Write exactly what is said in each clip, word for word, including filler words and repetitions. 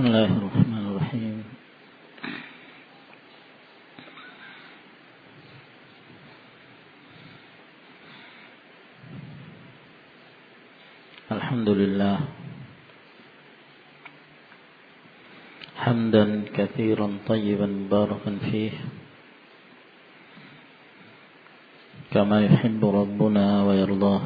Bismillahirrahmanirrahim. Alhamdulillah hamdan katsiran tayyiban barakan fihi kama yuhibbu rabbuna wa yardah.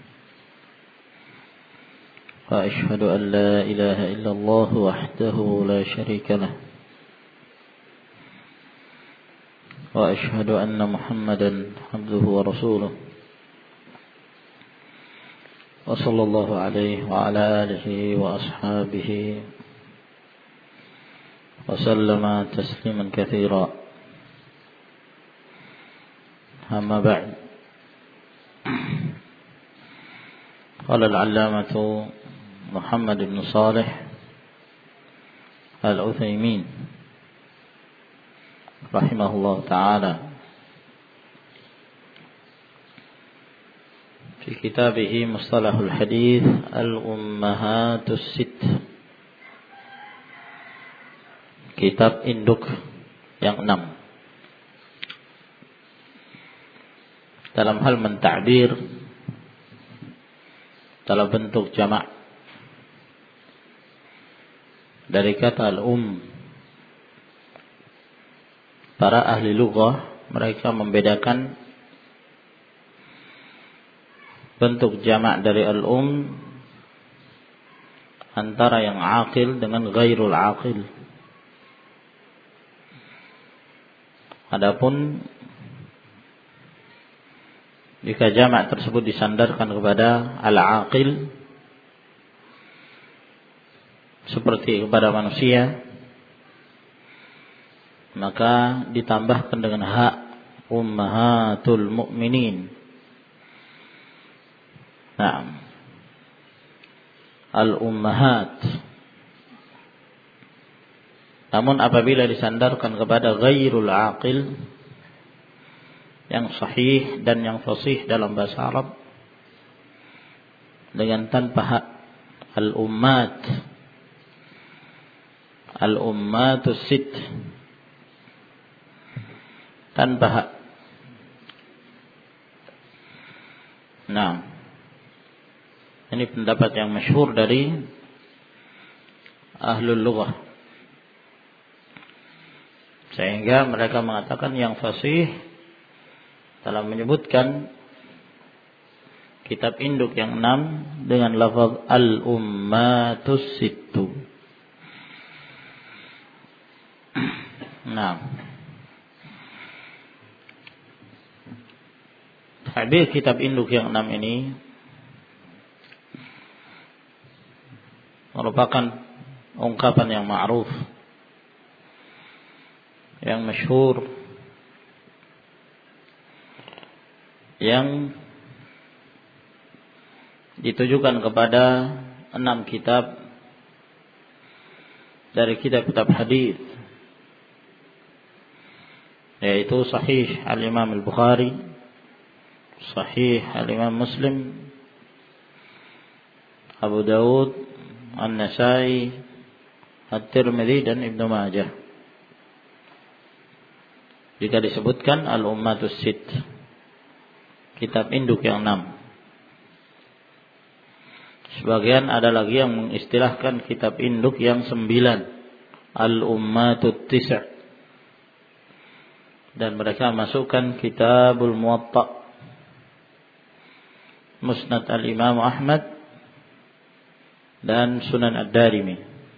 وأشهد أن لا إله إلا الله وحده لا شريك له وأشهد أن محمدا عبده ورسوله وصلى الله عليه وعلى آله وأصحابه وسلم تسليما كثيرا. أما بعد، قال العلامة محمد بن صالح العثيمين رحمه الله تعالى في كتابه مصطلح الحديث الأمهات الست، kitab induk yang enam dalam hal mentakbir dalam bentuk jamak dari kata al-um. Para ahli lughah mereka membedakan bentuk jamak dari al-um antara yang aqil dengan ghairul aqil. Adapun jika jamak tersebut disandarkan kepada al-aqil seperti kepada manusia, maka ditambahkan dengan hak ummahatul mu'minin. Nah, al-ummahat. Namun apabila disandarkan kepada ghairul aqil yang sahih dan yang fasih dalam bahasa Arab dengan tanpa hak, al-ummat, al-ummatus sit, tanpa hak. Nah, ini pendapat yang masyhur dari ahlul lughah, sehingga mereka mengatakan yang fasih dalam menyebutkan kitab induk yang enam dengan lafaz al-ummatus sittu. Nah, hadis kitab induk yang enam ini merupakan ungkapan yang ma'ruf, yang masyhur, yang ditujukan kepada enam kitab dari kitab-kitab hadis, yaitu Sahih Al-Imam Al-Bukhari, Sahih Al-Imam Muslim, Abu Dawud, An-Nasai, At-Tirmidzi dan Ibnu Majah. Jika disebutkan Al-Ummatus Sitt, kitab induk yang enam. Sebagian ada lagi yang mengistilahkan kitab induk yang sembilan, Al-Ummatut Tis', dan mereka masukkan Kitabul Muwatta, Musnad Al-Imam Ahmad dan Sunan Ad-Darimi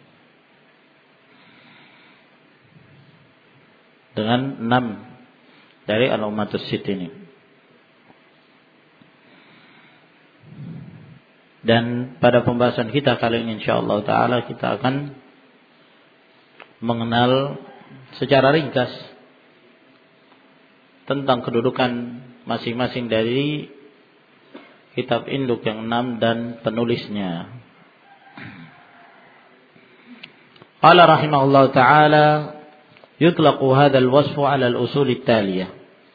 dengan enam dari Al-Ummatus Sitt ini. Dan pada pembahasan kita kali ini insyaallah taala kita akan mengenal secara ringkas tentang kedudukan masing-masing dari kitab induk yang enam dan penulisnya. Qala rahimahullah ta'ala yutlaqu hadzal wasfu 'ala al-usul at-taliyah.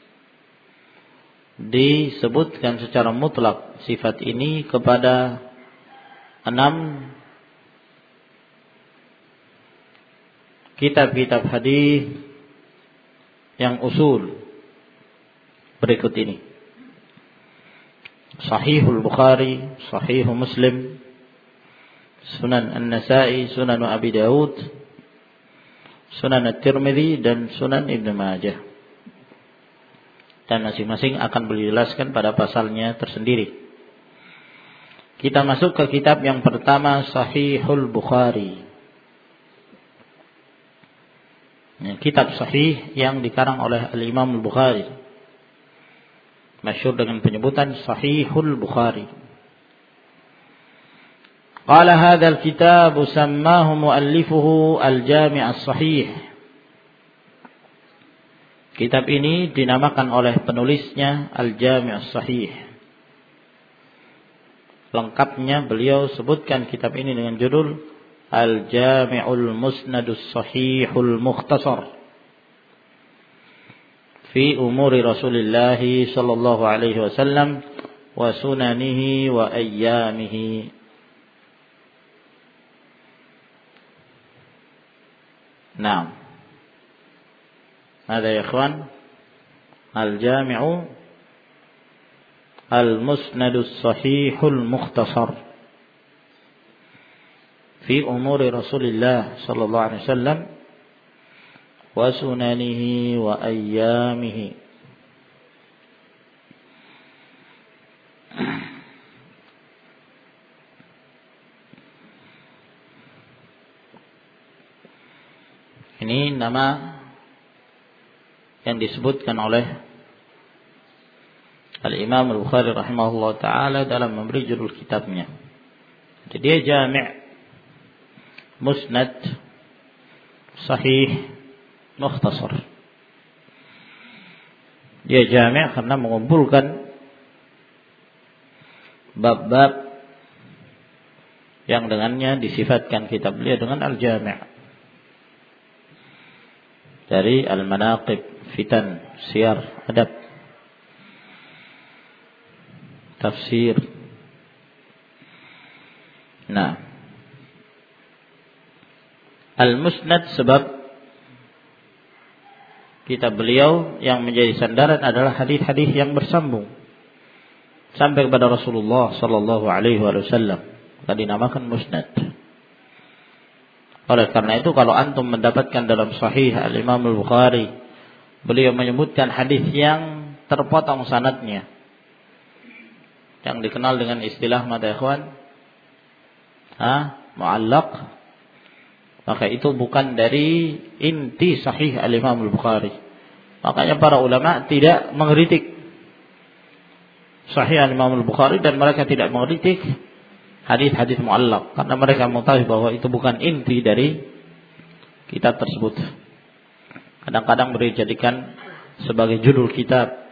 Disebutkan secara mutlak sifat ini kepada enam kitab-kitab hadis yang usul berikut ini. Sahihul Bukhari, Sahihul Muslim, Sunan An-Nasa'i, Sunan Abi Dawud, Sunan At-Tirmidzi dan Sunan Ibnu Majah. Dan masing-masing akan beliau jelaskan pada pasalnya tersendiri. Kita masuk ke kitab yang pertama, Sahihul Bukhari. Kitab sahih yang dikarang oleh Al-Imam Al-Bukhari, masyhur dengan penyebutan Sahihul Bukhari. Qala hadzal kitab sammahu muallifuhu al-Jami' as-Sahih. Kitab ini dinamakan oleh penulisnya Al-Jami' as-Sahih. Lengkapnya beliau sebutkan kitab ini dengan judul Al-Jami'ul Musnadus Sahihul Mukhtasar fi umuri Rasulillah sallallahu alaihi wasallam wa sunanihi wa ayyamihi. Naam. Hada ya ikhwan Al-Jami'u Al-Musnadus Sahihul Mukhtasar fi umuri Rasulillah sallallahu alaihi wasallam wa sunanihi wa ayyamihi. Ini nama yang disebutkan oleh Al-Imam Al-Bukhari rahimahullah ta'ala dalam memberi judul kitabnya. Jadi dia jami' musnad sahih mukhtasar. Dia jami' karena mengumpulkan bab-bab yang dengannya disifatkan kitab beliau dengan al-jami'. Dari al-manaqib, fitan, siyar, adab, tafsir. Nah, al-musnad sebab kitab beliau yang menjadi sandaran adalah hadis-hadis yang bersambung sampai kepada Rasulullah sallallahu alaihi wasallam. Maka dinamakan musnad. Oleh karena itu kalau antum mendapatkan dalam Sahih Al-Imam Al-Bukhari beliau menyebutkan hadis yang terpotong sanadnya, yang dikenal dengan istilah mata ikhwan ha, mu'allaq, maka itu bukan dari inti Sahih Al-Imam Al-Bukhari. Makanya para ulama tidak mengkritik Sahih Al-Imam Al-Bukhari dan mereka tidak mengkritik hadis-hadis mu'allaq karena mereka mengetahui bahwa itu bukan inti dari kitab tersebut. Kadang-kadang beliau jadikan sebagai judul kitab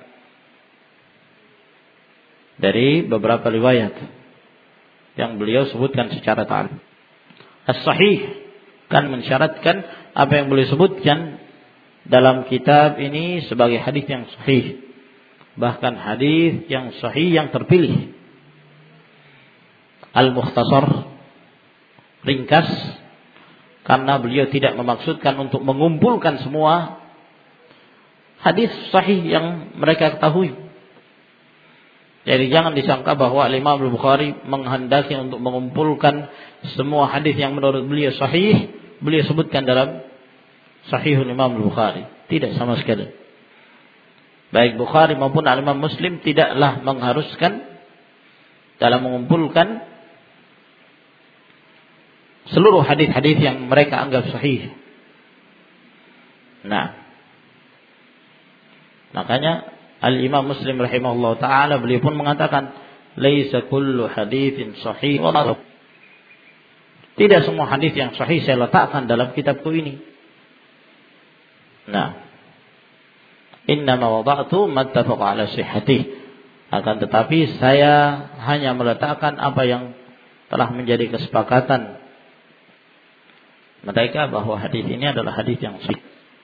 dari beberapa riwayat yang beliau sebutkan secara ta'ala. As-Sahih kan mensyaratkan apa yang beliau sebutkan dalam kitab ini sebagai hadis yang sahih, bahkan hadis yang sahih yang terpilih. Al-Mukhtasar ringkas karena beliau tidak memaksudkan untuk mengumpulkan semua hadis sahih yang mereka ketahui. Jadi jangan disangka bahwa Imam Al-Bukhari menghendaki untuk mengumpulkan semua hadis yang menurut beliau sahih, beliau sebutkan dalam Sahihul Imam Al-Bukhari. Tidak sama sekali. Baik Bukhari maupun Al-Imam Muslim tidaklah mengharuskan dalam mengumpulkan seluruh hadis-hadis yang mereka anggap sahih. Nah, makanya Al-Imam Muslim rahimahullah ta'ala beliau pun mengatakan laisa kullu haditsin sahih. Tidak semua hadis yang sahih saya letakkan dalam kitabku ini. Nah, innama wada'tu mattafaqa ala sihhatih. Akan tetapi saya hanya meletakkan apa yang telah menjadi kesepakatan mereka bahwa hadis ini adalah hadis yang sahih.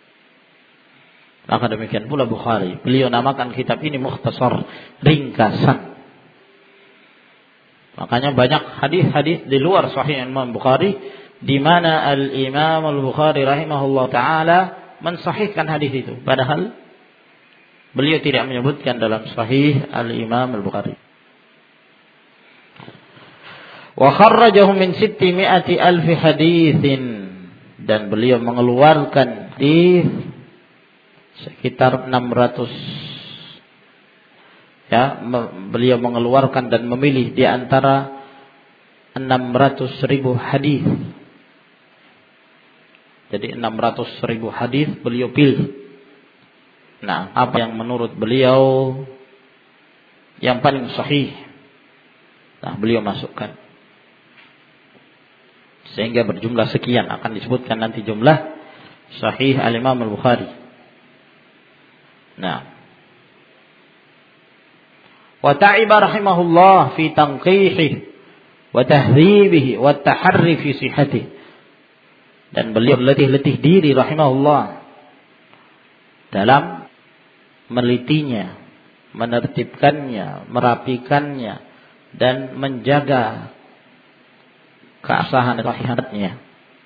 Maka demikian pula Bukhari. Beliau namakan kitab ini mukhtasar, ringkasan. Makanya banyak hadis-hadis di luar Sahih Imam Bukhari di mana Al-Imam Al-Bukhari rahimahullah taala mensahihkan hadis itu, padahal beliau tidak menyebutkan dalam sahih Al-Imam Al-Bukhari. Wa kharrajahu min sittimai'ati alfi haditsin, dan beliau mengeluarkan di sekitar enam ratus, ya, beliau mengeluarkan dan memilih di antara enam ratus ribu hadis. Jadi enam ratus ribu hadis beliau pilih. Nah, apa yang menurut beliau yang paling sahih, nah beliau masukkan. Sehingga berjumlah sekian, akan disebutkan nanti jumlah sahih Al-Imam Al-Bukhari. Nah, wa ta'iba rahimahullah fi tanqihihi wa tahdhibihi wa taharri fi sihhatihi, dan beliau letih-letih diri rahimahullah dalam melitinya, menertibkannya, merapikannya, dan menjaga keabsahan sahihatnya.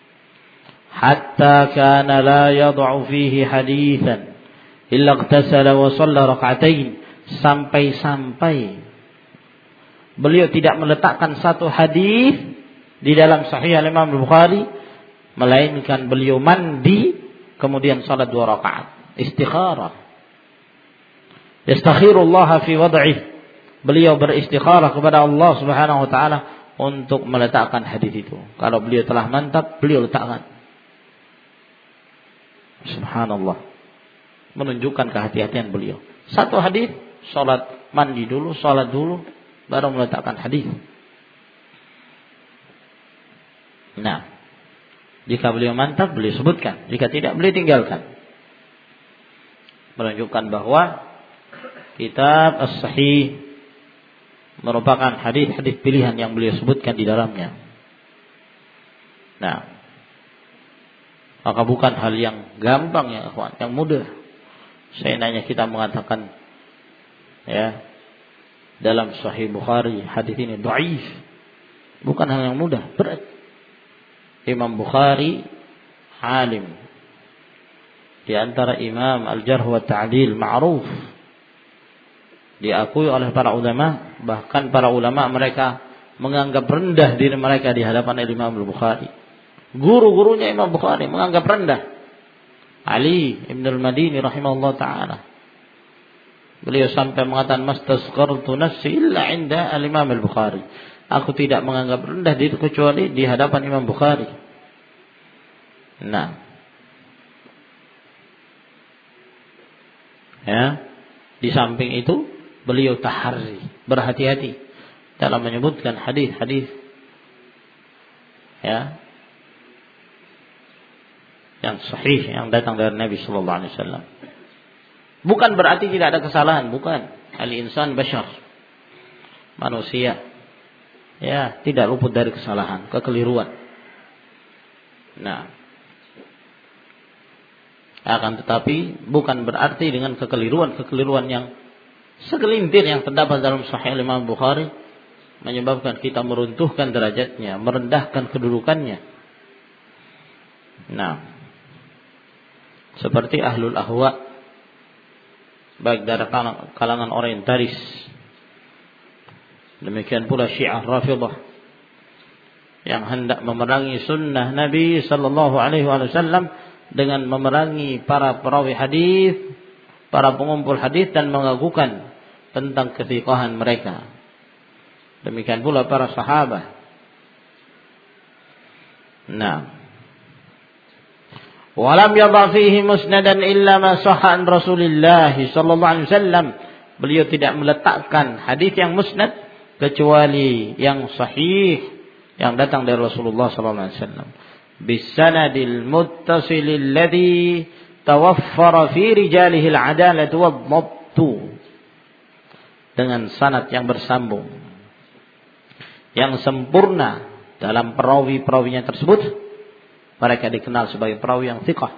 Hatta kana la yad'u fihi haditsan illa ightasala wa shalla rak'atain, sampai-sampai beliau tidak meletakkan satu hadis di dalam sahih Al-Imam Al-Bukhari melainkan beliau mandi kemudian salat dua rakaat istikharah. Yastakhirullah fi wad'ih, beliau beristikharah kepada Allah Subhanahu wa taala untuk meletakkan hadis itu. Kalau beliau telah mantap, beliau letakkan. Subhanallah, menunjukkan kehati-hatian beliau. Satu hadis, salat mandi dulu, salat dulu, baru meletakkan hadis. Nah, jika beliau mantap, beliau sebutkan. Jika tidak, beliau tinggalkan. Menunjukkan bahwa kitab As-Sahih merupakan hadis-hadis pilihan yang beliau sebutkan di dalamnya. Nah, maka bukan hal yang gampang ya ikhwan, yang mudah. Saya nanya kita mengatakan ya dalam Sahih Bukhari hadis ini dhaif, bukan hal yang mudah, berat. Imam Bukhari alim, di antara imam al-jarh wa ta'dil, ma'ruf, diakui oleh para ulama, bahkan para ulama mereka menganggap rendah diri mereka di hadapan Imam Al-Bukhari. Guru-gurunya Imam Bukhari menganggap rendah. Ali Ibn al-Madini rahimahullah ta'ala, beliau sampai mengatakan mastasqartu nafsi illa inda al-Imam Al-Bukhari, aku tidak menganggap rendah diri kecuali di hadapan Imam Bukhari. Nah, ya, di samping itu beliau taharri, berhati-hati dalam menyebutkan hadis-hadis ya yang sahih yang datang dari Nabi sallallahu alaihi wasallam. Bukan berarti tidak ada kesalahan, bukan. Al-insan bashar, manusia, ya, tidak luput dari kesalahan, kekeliruan. Nah, akan tetapi bukan berarti dengan kekeliruan-kekeliruan yang segelintir yang terdapat dalam Sahih Imam Bukhari menyebabkan kita meruntuhkan derajatnya, merendahkan kedudukannya. Nah, seperti ahlul ahwa, baik dari kalangan orientalis, demikian pula Syiah Rafidah yang hendak memerangi sunnah Nabi sallallahu alaihi wasallam dengan memerangi para perawi hadis, para pengumpul hadis, dan mengagukan tentang kethiqahan mereka. Demikian pula para sahabat. Nah, walam yadha fihi musnadan illa ma sahha an Rasulillah sallallahu alaihi wasallam, beliau tidak meletakkan hadis yang musnad kecuali yang sahih yang datang dari Rasulullah sallallahu alaihi wasallam. Bisanadil muttasilil ladzi tawaffara fi rijalihi al-adalatu wad-dhabtu, dengan sanad yang bersambung, yang sempurna dalam perawi-perawinya tersebut. Mereka dikenal sebagai perawi yang thiqah,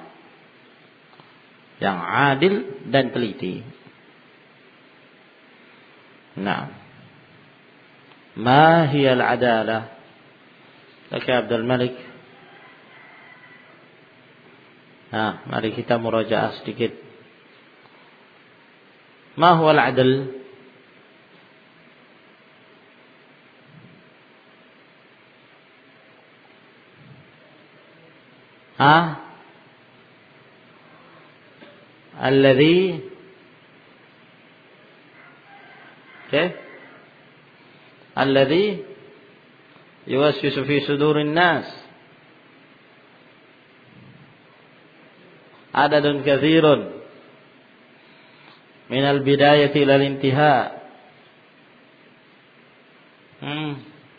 yang adil dan teliti. Nah, ma hiya al-adalah? Laka Abdul Malik Nah, mari kita murajaah sedikit. Ma huwa al-'adl? Ha? Alladhi Oke? Alladhi yuwaswisu fi sudurin nas. Adadun katsirun min al-bidayati ila al-intiha. Hmm.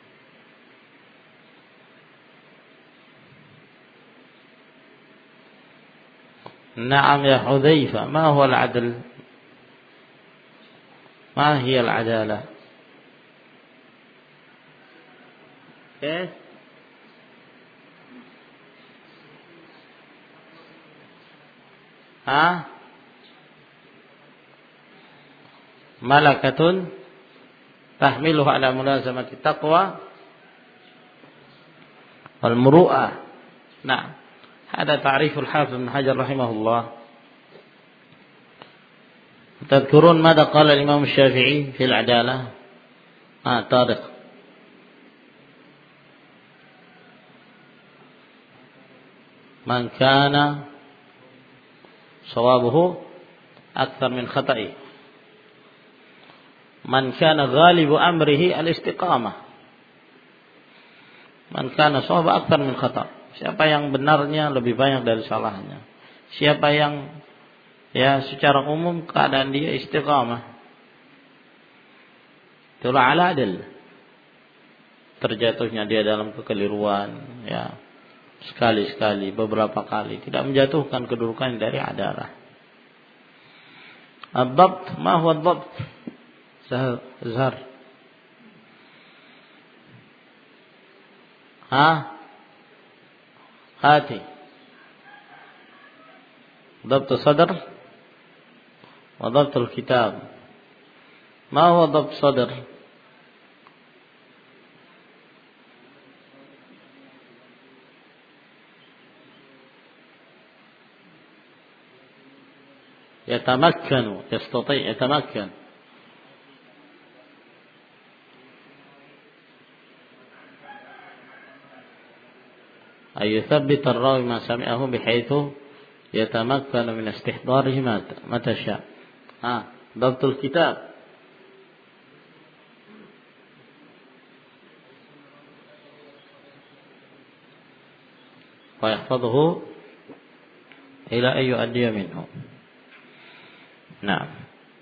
Naam ya Hudzaifah, ma huwa al-'adl? Ma hiya al-'adalah? Okay. Ha? Malakatun tahmiluhu ala mulazamati taqwa wal muru'ah. Nah, hada ta'rif al-Hafiz Ibn Hajar rahimahullah. Tadhkurun madza qala al-Imam Asy-Syafi'i fi al-'adalah? Ah, Tariq. Man kana sawabuhu akthar min khata'i. Man kana ghalibu amrihi al-istiqamah. Man kana sawabu akthar min khata'. Siapa yang benarnya lebih banyak dari salahnya. Siapa yang ya secara umum keadaan dia istiqamah. Itulah al-'adl. Terjatuhnya dia dalam kekeliruan, ya. Sekali-sekali, beberapa kali, tidak menjatuhkan kedudukan dari adalah. Ad-dhabt, ma huwa ad-dhabt? Zahar. Ha? Hati. Dhabt sadr wa dhabt al-kitab. Ma huwa dhabt sadr? يتمكن يستطيع يتمكن أن يثبت الراوي ما سمعه بحيث يتمكن من استحضاره متى شاء. ها ضبط الكتاب ويحفظه إلى أن يؤدي منه. Nah.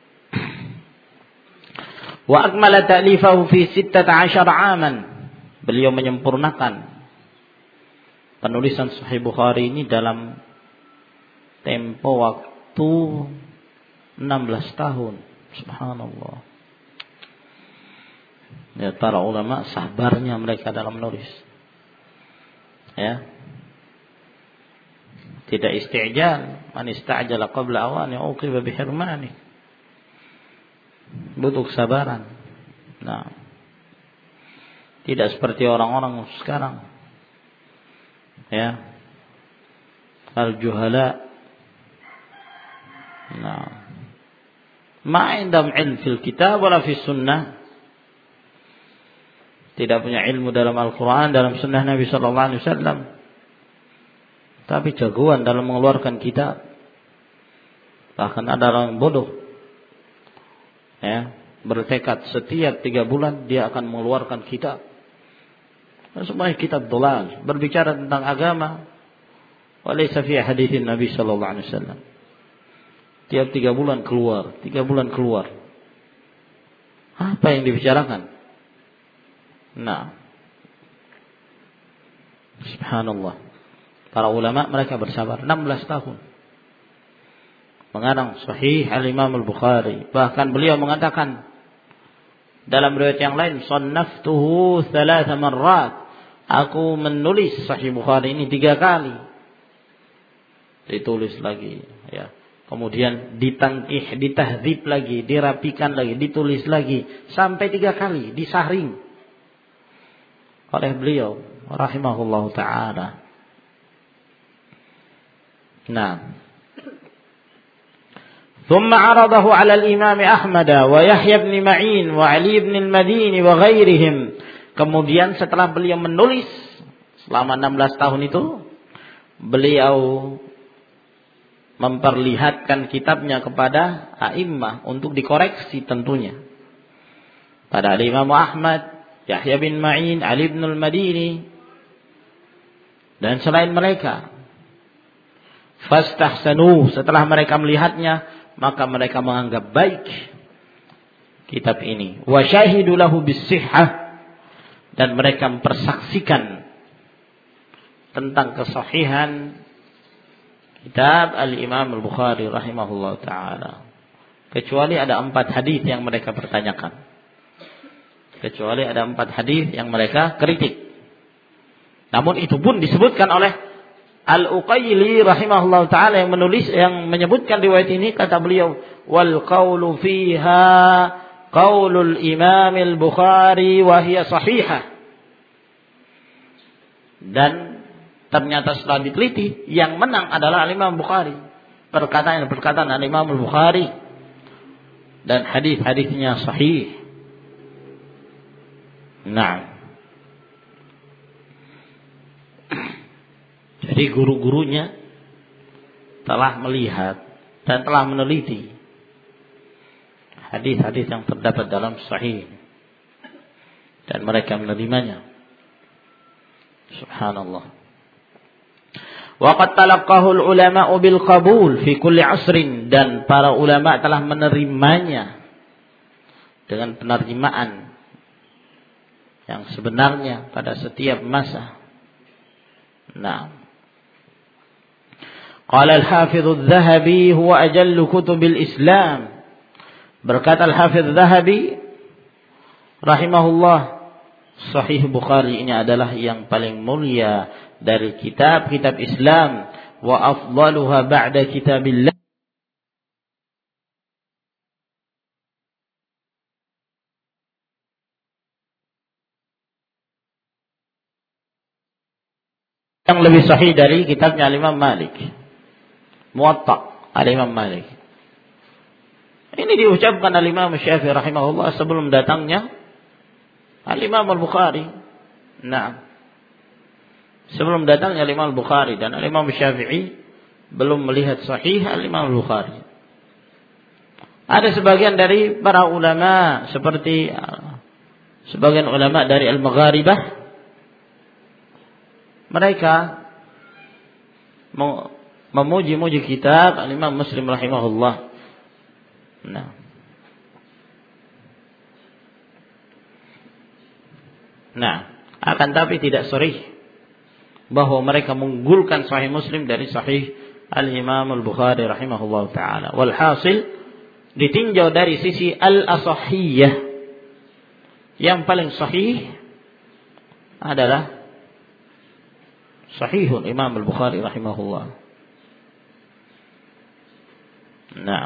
Wa akmala ta'lifahu fi sittata asyara 'aman. Beliau menyempurnakan penulisan Sahih Bukhari ini dalam tempo waktu enam belas tahun. Subhanallah. Ya, para ulama sabarnya mereka dalam menulis. Ya. Tidak isti'jal, man ista'jala qabla awani uqiba bihirmani. Butuh kesabaran. Nah, tidak seperti orang-orang sekarang. Ya. Al-juhala. Nah. Ma indam ilm fil kitab wala fis sunnah. Tidak punya ilmu dalam Al-Qur'an, dalam sunnah Nabi sallallahu alaihi wasallam. Tapi jagoan dalam mengeluarkan kitab. Bahkan ada orang bodoh, ya, bertekad setiap tiga bulan dia akan mengeluarkan kitab. Dan semuanya kitab dolal, berbicara tentang agama. Walaysa fi haditsin Nabi sallallahu alaihi wasallam. Tiap tiga bulan keluar, tiga bulan keluar. Apa yang dibicarakan? Nah, subhanallah. Para ulama mereka bersabar enam belas tahun mengarang Sahih Al-Imam Al-Bukhari. Bahkan beliau mengatakan dalam riwayat yang lain, "Shannaftuhu thalatha marrat." Aku menulis Sahih Bukhari ini tiga kali. Ditulis lagi, ya. Kemudian ditangkih, ditahdzib lagi, dirapikan lagi, ditulis lagi sampai tiga kali disaring oleh beliau rahimahullahu taala. Nah. ثم عرضه على الإمام أحمد ويحيى بن معين وعلي بن المديني وغيرهم. Kemudian setelah beliau menulis selama enam belas tahun itu, beliau memperlihatkan kitabnya kepada a'immah untuk dikoreksi tentunya. Pada Imam Ahmad, Yahya bin Ma'in, Ali bin al-Madini dan selain mereka. Fastahsanu, setelah mereka melihatnya, maka mereka menganggap baik kitab ini. Wa syahidu lahu bis-sihhah, dan mereka mempersaksikan tentang kesahihan kitab Al-Imam Al-Bukhari rahimahullah ta'ala. Kecuali ada empat hadis yang mereka pertanyakan. Kecuali ada empat hadis yang mereka kritik. Namun itu pun disebutkan oleh Al-Uqayli rahimahullah ta'ala yang menulis, yang menyebutkan riwayat ini, kata beliau, wal qawlu fiha qawlul Imam Al-Bukhari wa hiya sahihah. Dan ternyata setelah diteliti, yang menang adalah Al-Imam Bukhari. Perkataan perkataan Al-Imam Al-Bukhari dan hadis-hadisnya sahih. Nah, jadi guru-gurunya telah melihat dan telah meneliti hadis-hadis yang terdapat dalam sahih dan mereka menerimanya. Subhanallah. Wa qad talaqahu al-ulama'u bil qabul fi kulli 'asrin, dan para ulama telah menerimanya dengan penerimaan yang sebenarnya pada setiap masa. Nah, qala al-Hafiz al-Dhahabi huwa ajallu kutubil Islam. Berkata al-Hafiz al-Dhahabi rahimahullah, Sahih Bukhari ini adalah yang paling mulia dari kitab-kitab Islam, wa afdaluha ba'da kitabillah. Yang lebih sahih dari kitabnya Al-Imam Malik, Muwatta Al-Imam Malik. Ini diucapkan Al-Imam Syafi'i rahimahullah sebelum datangnya Al-Imam Al-Bukhari. Nah, sebelum datangnya Al-Imam Al-Bukhari, dan Al-Imam Syafi'i belum melihat sahih Al-Imam Al-Bukhari. Ada sebagian dari para ulama seperti sebagian ulama dari Al-Magharibah, mereka memuji-muji kitab Al-Imam Muslim rahimahullah. Nah, Nah, akan tapi tidak sharih bahwa mereka mengunggulkan Sahih Muslim dari Sahih Al-Imam Al-Bukhari rahimahullah ta'ala. Walhasil, ditinjau dari sisi al-asahiyah, yang paling sahih adalah Sahihul Imam Al-Bukhari rahimahullah. Nah,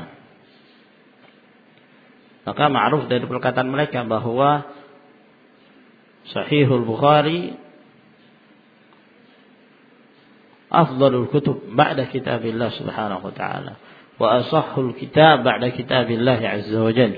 maka ma'ruf dari perkataan mereka bahwa Sahihul Bukhari afdalul kutub ba'da kitabillah subhanahu wa ta'ala, wa asahhul kitab ba'da kitabillah azza wa jalla.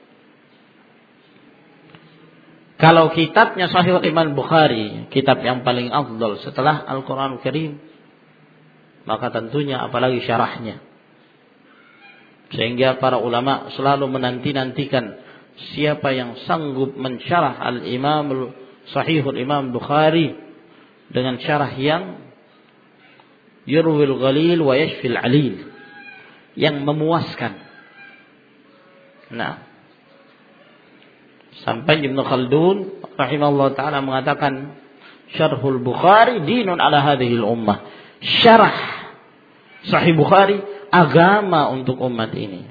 Kalau kitabnya Sahihul Imam Bukhari, kitab yang paling afdal setelah Al-Quran Al-Karim, maka tentunya apalagi syarahnya. Sehingga para ulama selalu menanti-nantikan siapa yang sanggup mensyarah Al-Imam Sahihul Imam Bukhari dengan syarah yang yurwil ghalil wa yashfil alil, yang memuaskan. Nah, sampai Ibnu Khaldun rahimahullah ta'ala mengatakan, syarhul Bukhari dinun ala hadhil ummah. Syarah Sahih Bukhari agama untuk umat ini.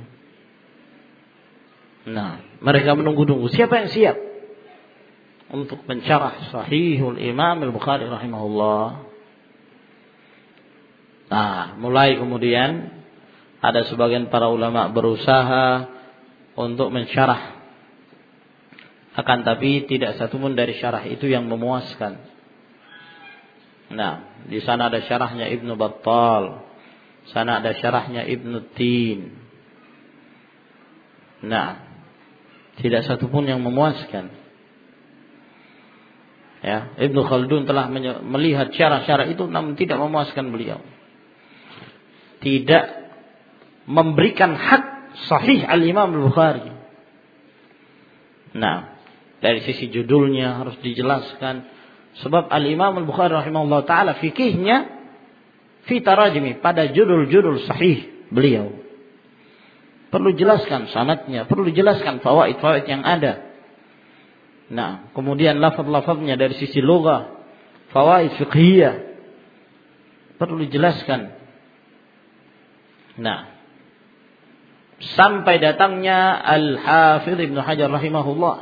Nah, mereka menunggu-nunggu siapa yang siap untuk mensyarah Sahihul Imam Al-Bukhari rahimahullah. Nah, mulai kemudian ada sebagian para ulama berusaha untuk mensyarah, akan tapi tidak satu pun dari syarah itu yang memuaskan. Nah, di sana ada syarahnya Ibnu Battal, Sana ada syarahnya Ibnu Tin. Nah, tidak satu pun yang memuaskan. Ya, Ibnu Khaldun telah melihat syarah-syarah itu namun tidak memuaskan beliau. Tidak memberikan hak sahih Al-Imam Al-Bukhari. Nah, dari sisi judulnya harus dijelaskan. Sebab Al-Imam Al-Bukhari rahimahullah ta'ala fikihnya fi tarajimi, pada judul-judul sahih beliau. Perlu jelaskan sanadnya, perlu jelaskan fawaid-fawaid yang ada. Nah, kemudian lafaz-lafaznya dari sisi lugah, fawaid fiqhiyah perlu dijelaskan. Nah, sampai datangnya Al-Hafidz Ibnu Hajar rahimahullah.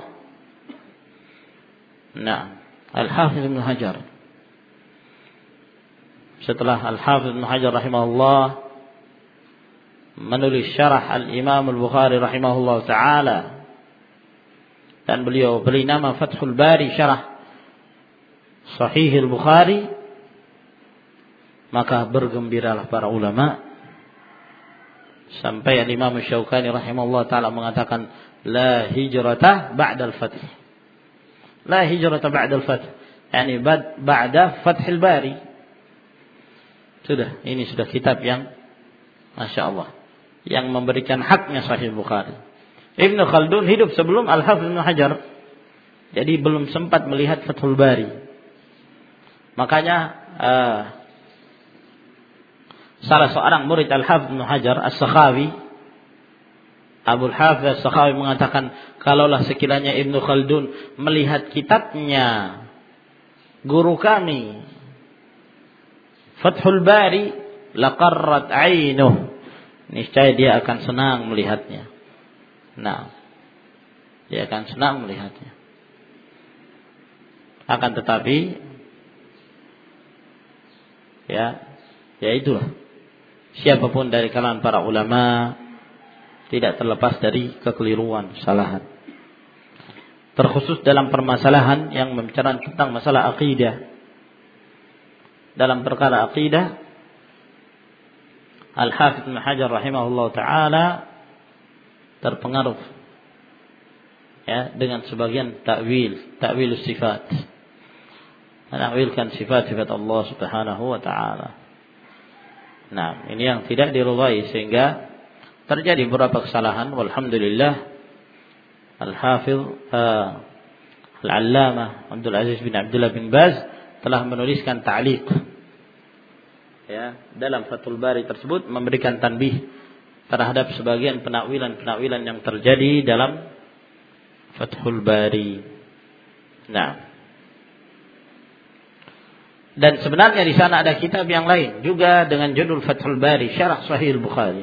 Nah, Al-Hafidz Ibnu Hajar. Setelah Al-Hafidz Ibnu Hajar rahimahullah menulis syarah Al-Imam Al-Bukhari rahimahullah ta'ala, dan beliau beri nama Fathul Bari, syarah Sahih Al-Bukhari, maka bergembiralah para ulama sampai Al-Imam Syaukani rahimahullah ta'ala mengatakan la hijrata ba'dal fath. La hijrata ba'dal fath, yani ba'da Fathul Bari. Sudah, ini sudah kitab yang Masya Allah, yang memberikan haknya Sahih Bukhari. Ibnu Khaldun hidup sebelum Al-Hafidz Ibnu Hajar, jadi belum sempat melihat Fathul Bari. Makanya uh, salah seorang murid Al-Hafidz Ibnu Hajar, As-Sakhawi, Abul Hafidz As-Sakhawi mengatakan, kalaulah sekiranya Ibnu Khaldun melihat kitabnya guru kami Fathul Bari, laqarrat ainuh, niscaya dia akan senang melihatnya. Nah, dia akan senang melihatnya. Akan tetapi, ya, ya itulah. Siapapun dari kalangan para ulama tidak terlepas dari kekeliruan, kesalahan. Terkhusus dalam permasalahan yang membicarakan tentang masalah akidah. Dalam perkara akidah, Al-Hafidz Ibnu Hajar rahimahullah ta'ala terpengaruh ya dengan sebagian takwil, takwil sifat. Menakwilkan sifat-sifat Allah Subhanahu wa ta'ala. Nah, ini yang tidak diridhai sehingga terjadi beberapa kesalahan. Walhamdulillah Al-Hafidz uh, Al-Allamah Abdul Aziz bin Abdullah bin Baz telah menuliskan ta'liq ya dalam Fathul Bari tersebut, memberikan tanbih terhadap sebagian penakwilan-penakwilan yang terjadi dalam Fathul Bari. Nah, dan sebenarnya di sana ada kitab yang lain juga dengan judul Fathul Bari, Syarah Sahih Al-Bukhari,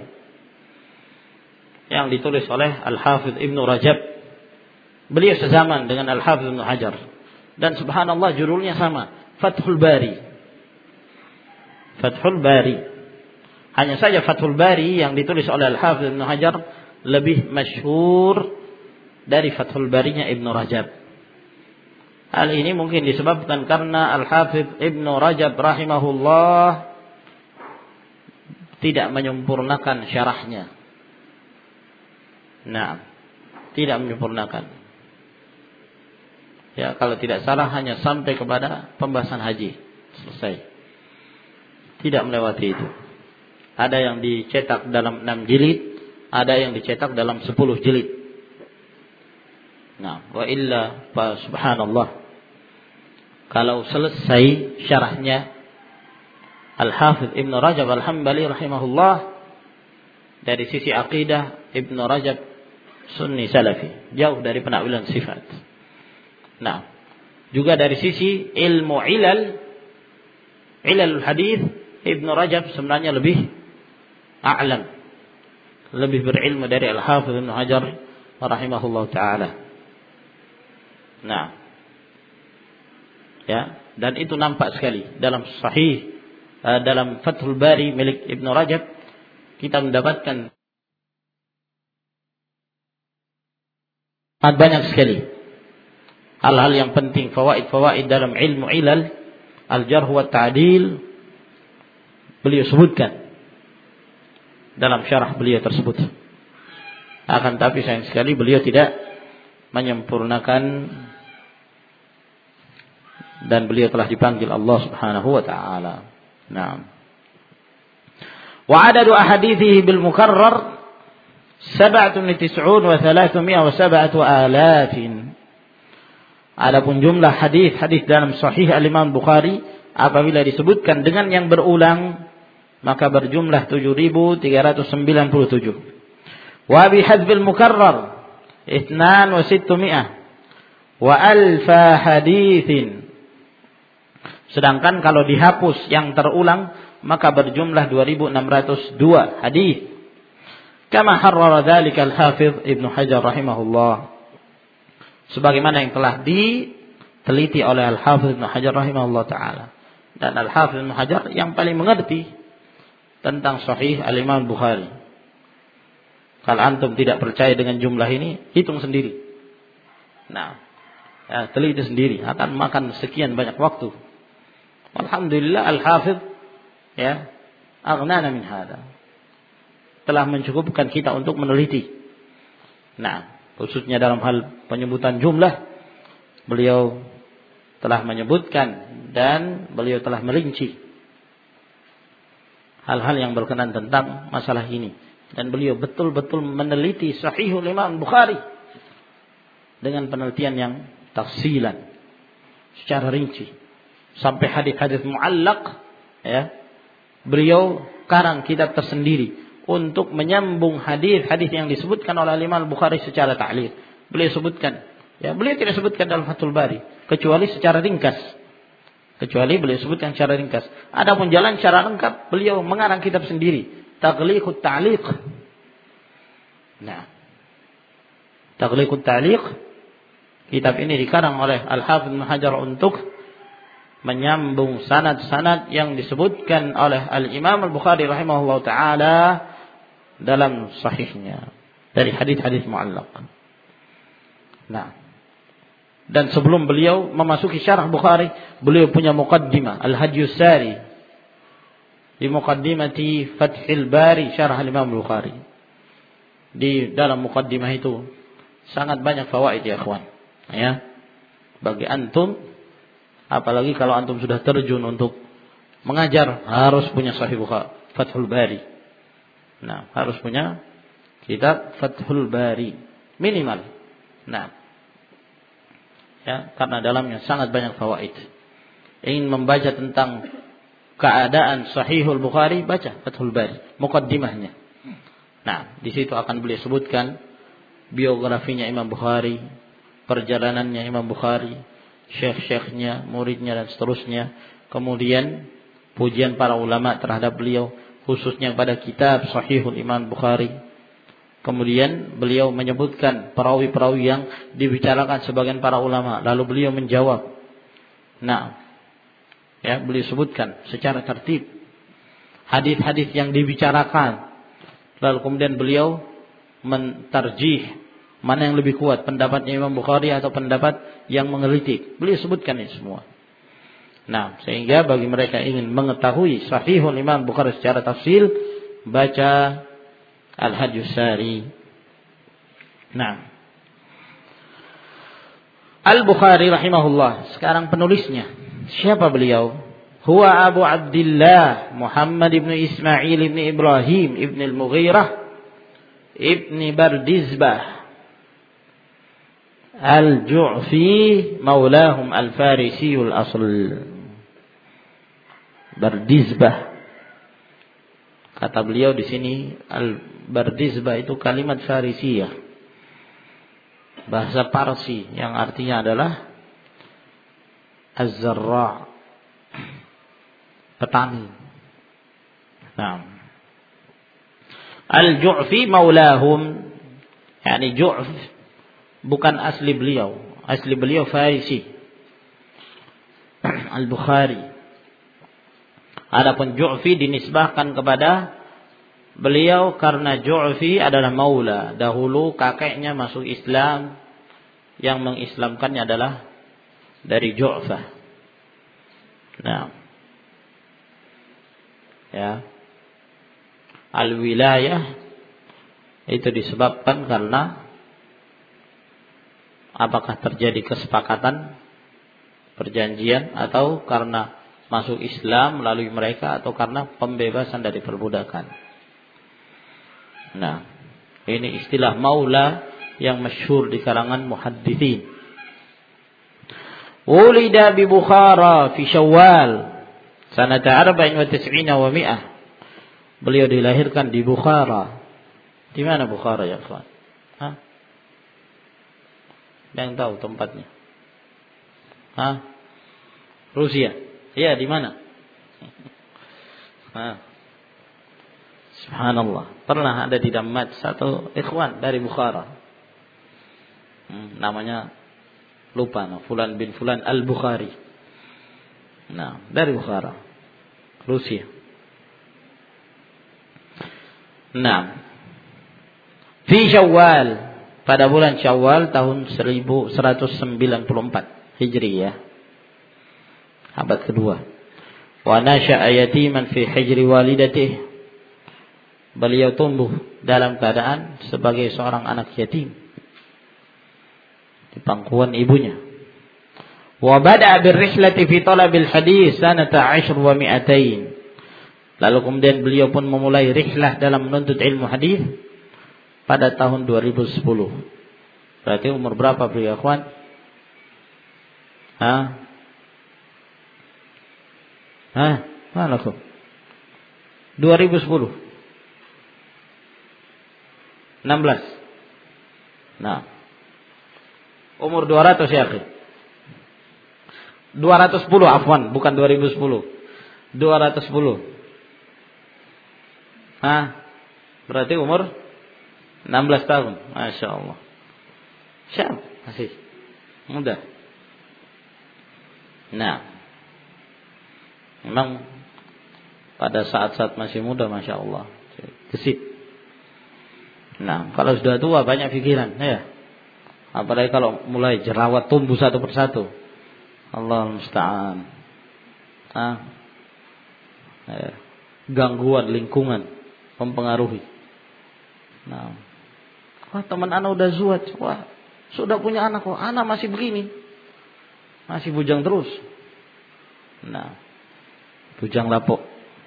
yang ditulis oleh Al-Hafidz Ibnu Rajab. Beliau sezaman dengan Al-Hafidz Ibnu Hajar, dan subhanallah judulnya sama, Fathul Bari. Fathul Bari. Hanya saja Fathul Bari yang ditulis oleh Al-Hafidz Ibnu Hajar lebih masyhur dari Fathul Barinya Ibnu Rajab. Hal ini mungkin disebabkan karena Al-Hafidz Ibnu Rajab rahimahullah tidak menyempurnakan syarahnya. Nah, tidak menyempurnakan. Ya, kalau tidak salah hanya sampai kepada pembahasan haji. Selesai. Tidak melewati itu. Ada yang dicetak dalam enam jilid, ada yang dicetak dalam sepuluh jilid. Nah, wa illa fa subhanallah. Kalau selesai syarahnya Al-Hafidz Ibnu Rajab Al-Hambali rahimahullah, dari sisi akidah Ibnu Rajab Sunni Salafi, jauh dari penakwilan sifat. Nah, juga dari sisi ilmu ilal, ilalul hadis, Ibnu Rajab sebenarnya lebih a'lam, lebih berilmu dari Al-Hafidz Ibnu Hajar rahimahullah ta'ala. Nah, ya, dan itu nampak sekali dalam sahih, uh, dalam Fathul Bari milik Ibnu Rajab, kita mendapatkan banyak sekali hal-hal yang penting, fawaid-fawaid dalam ilmu ilal, al-jarh wa ta'dil, beliau sebutkan. dalam syarah beliau tersebut. Akan tapi sayang sekali beliau tidak menyempurnakan, dan beliau telah dipanggil Allah Subhanahu wa taala. Naam. Wa adadu ahadithihi bil mukarrar sab'atun wa tis'un wa thalathumiyah wa sab'atu alafin. Adapun jumlah hadis-hadis dalam sahih al-Imam Bukhari apabila disebutkan dengan yang berulang maka berjumlah tujuh ribu tiga ratus sembilan puluh tujuh. Wa bi hadzbil mukarrar اثنان وستمائة وألف حديث. Sedangkan kalau dihapus yang terulang maka berjumlah dua ribu enam ratus dua hadis. Kama harrara dzalika al-Hafidz Ibnu Hajar rahimahullah. Sebagaimana yang telah diteliti oleh Al-Hafidz Ibnu Hajar rahimahullah taala. Dan Al-Hafidz Ibnu Hajar yang paling mengerti tentang sahih al-Imam Bukhari. Kalau antum tidak percaya dengan jumlah ini, hitung sendiri. Nah, ya, teliti sendiri, akan makan sekian banyak waktu. Alhamdulillah Al-Hafidz ya, aghnana min hada. Telah mencukupkan kita untuk meneliti. Nah, khususnya dalam hal penyebutan jumlah, beliau telah menyebutkan dan beliau telah merinci hal-hal yang berkenaan tentang masalah ini. Dan beliau betul-betul meneliti Sahihul Imam Bukhari dengan penelitian yang tafsilan, secara rinci, sampai hadis-hadis muallaq ya. Beliau karang kitab tersendiri untuk menyambung hadis-hadis yang disebutkan oleh Imam Bukhari secara ta'liq. Beliau sebutkan, ya, beliau tidak sebutkan dalam Fathul Bari kecuali secara ringkas. Kecuali beliau sebutkan secara ringkas. Adapun jalan secara lengkap, beliau mengarang kitab sendiri. Taghliqut Ta'liq. Nah, Taghliqut Ta'liq, kitab ini dikarang oleh Al-Hafidz Ibnu Hajar untuk menyambung sanad-sanad yang disebutkan oleh Al-Imam Al-Bukhari rahimahullah taala dalam sahihnya dari hadis-hadis muallaq. Nah, dan sebelum beliau memasuki syarah Bukhari, beliau punya muqaddimah Al-Hadiyus Sari di muqaddimati Fathil Bari syarah Imam Bukhari. Di dalam muqaddimah itu sangat banyak fawaid ya ikhwan. Ya. Bagi antum, apalagi kalau antum sudah terjun untuk mengajar, harus punya Sahih Bukhari, Fathul Bari. Nah, harus punya kitab Fathul Bari minimal. Nah, ya, karena dalamnya sangat banyak fawaid. Ingin membaca tentang keadaan Sahihul Bukhari, baca Fathul Bari, muqaddimahnya. Nah, di situ akan beliau sebutkan biografinya Imam Bukhari, perjalanannya Imam Bukhari, syekh-syekhnya, muridnya dan seterusnya. Kemudian pujian para ulama terhadap beliau, khususnya pada kitab Sahihul Imam Bukhari. Kemudian beliau menyebutkan perawi-perawi yang dibicarakan sebagian para ulama, lalu beliau menjawab. Nah, ya, beliau sebutkan secara tertib hadis-hadis yang dibicarakan. Lalu kemudian beliau mentarjih mana yang lebih kuat, pendapatnya Imam Bukhari atau pendapat yang menggelitik. Beliau sebutkan ini semua. Nah, sehingga bagi mereka ingin mengetahui Sahihul Imam Bukhari secara tafsil, baca Al-Hadiyus Sari. Nah, Al-Bukhari rahimahullah, sekarang penulisnya. Siapa beliau? Huwa Abu Abdullah Muhammad ibn Ismail ibn Ibrahim ibn al-Mughirah ibn Bardizbah al-Ju'fi maulahum al-Farisiyul asl. Bardizbah, kata beliau di sini, al-Bardizbah itu kalimat Farisiyah, bahasa Parsi yang artinya adalah az-zarra', petani. Nah, al-Ju'fi maulahum, yakni Ju'f bukan asli beliau, asli beliau Farisi, Al-Bukhari. Adapun Ju'fi dinisbahkan kepada beliau karena Ju'fi adalah maula, dahulu kakeknya masuk Islam, yang mengislamkannya adalah dari Ju'fah. Nah, ya. al-wilayah itu disebabkan karena apakah terjadi kesepakatan, perjanjian, atau karena masuk Islam melalui mereka, atau karena pembebasan dari perbudakan. Nah, ini istilah maula yang masyhur di kalangan muhadditsin. Ulida bi Bukhara fi Syawal sanata arba'in wa tis'ina wa mi'ah. Beliau dilahirkan di Bukhara. Di mana Bukhara ya, kawan? Hah? Yang tahu tempatnya? Hah? Rusia. Iya, di mana? Hah. Subhanallah. Pernah ada di Dammat satu ikhwan dari Bukhara. Hmm, namanya lupa, nah, Fulan bin Fulan Al-Bukhari. Nah, dari Bukhara, Rusia. Nah, fi Syawal, pada bulan Syawal tahun seribu seratus sembilan puluh empat Hijriyah, abad kedua. Wa nasha'a yatiman fi hijri walidatih. Beliau tumbuh dalam keadaan sebagai seorang anak yatim di pangkuan ibunya. Wa bada'a birrihlati fi talabil hadis sanata ashar wa mi'atain. Lalu kemudian beliau pun memulai rihlah dalam menuntut ilmu hadis pada tahun dua ribu sepuluh. Berarti umur berapa beliau, kawan? Hah? Hah? Mana kok? dua ribu sepuluh. enam belas. Nah. Umur dua ratus ya, akhi. dua ratus sepuluh, afwan, bukan dua ribu sepuluh. dua ratus sepuluh. Hah? Berarti umur enam belas tahun. Masya Allah. Syab, masih muda. Nah, memang pada saat-saat masih muda, Masya Allah, gesit. Nah, kalau sudah tua banyak pikiran, ya. Apalagi kalau mulai jerawat tumbuh satu persatu. Allah musta'an. Ah, ya. Gangguan lingkungan mempengaruhi. Nah, wah, teman anak udah zuat, wah, sudah punya anak, kok anak masih begini, masih bujang terus. Nah, bujang lapuk.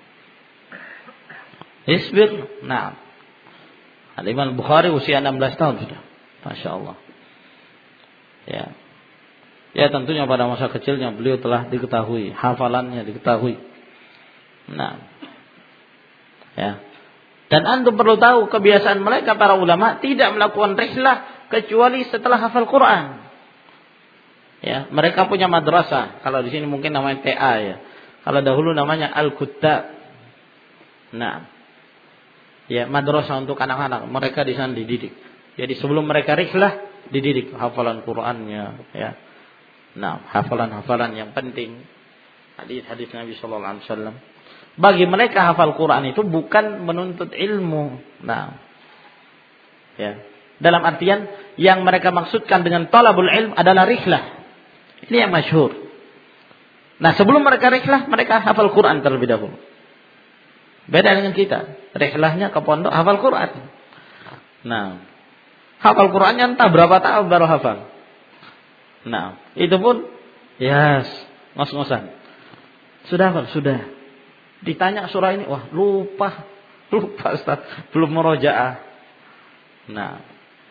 Isbir. Nah, Al-Imam Bukhari usia enam belas tahun sudah, Masya Allah. Ya, ya tentunya pada masa kecilnya beliau telah diketahui, hafalannya diketahui. Nah, ya. Dan antum perlu tahu kebiasaan mereka para ulama tidak melakukan rihlah kecuali setelah hafal Quran. Ya, mereka punya madrasah. Kalau di sini mungkin namanya T A ya. Kalau dahulu namanya Al-Kuttab. Nah, ya, madrasah untuk anak-anak. Mereka di sana dididik. Jadi sebelum mereka rihlah dididik hafalan Qurannya. Ya, nah, hafalan-hafalan yang penting. Hadis-hadis Nabi Sallallahu Alaihi Wasallam. Bagi mereka hafal Quran itu bukan menuntut ilmu. Nah, ya, dalam artian yang mereka maksudkan dengan talabul ilm adalah rihlah. Ini yang masyhur. Nah, sebelum mereka rihlah, mereka hafal Quran terlebih dahulu. Beda dengan kita. Rihlahnya ke pondok hafal Quran. Nah, hafal Qurannya entah berapa tahun baru hafal. Nah, itu pun yes, ngos-ngosan. Sudah hafal, sudah. Ditanya surah ini, wah lupa, lupa Ustaz, belum murojaah. Nah,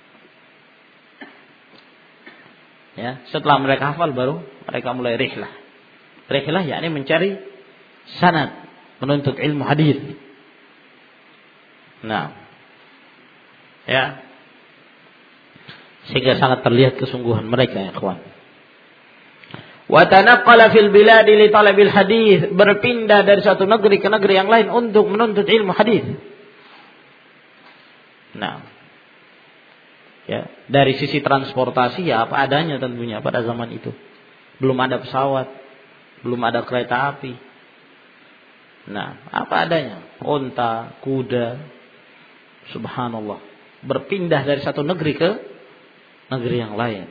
ya, setelah mereka hafal baru mereka mulai rihlah. Rihlah yakni mencari sanad, menuntut ilmu hadis. Nah, ya, sehingga sangat terlihat kesungguhan mereka, ya kawan. Wa tanaqqala fil biladi li talabil hadis, berpindah dari satu negeri ke negeri yang lain untuk menuntut ilmu hadis. Nah, ya, dari sisi transportasi ya apa adanya tentunya pada zaman itu. Belum ada pesawat, belum ada kereta api. Nah, apa adanya, unta, kuda. Subhanallah, berpindah dari satu negeri ke negeri yang lain.